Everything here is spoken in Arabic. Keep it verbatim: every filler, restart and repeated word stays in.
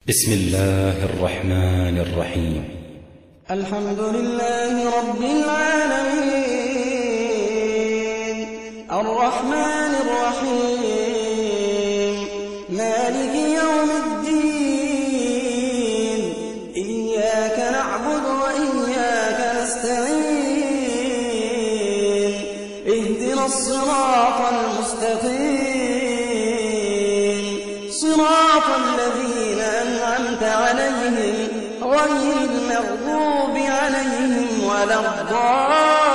بسم الله الرحمن الرحيم. الحمد لله رب العالمين الرحمن الرحيم مالك يوم الدين إياك نعبد وإياك نستعين اهدنا الصراط المستقيم صراط الذين أنعمت عليهم غير المغضوب عليهم ولا الضالين.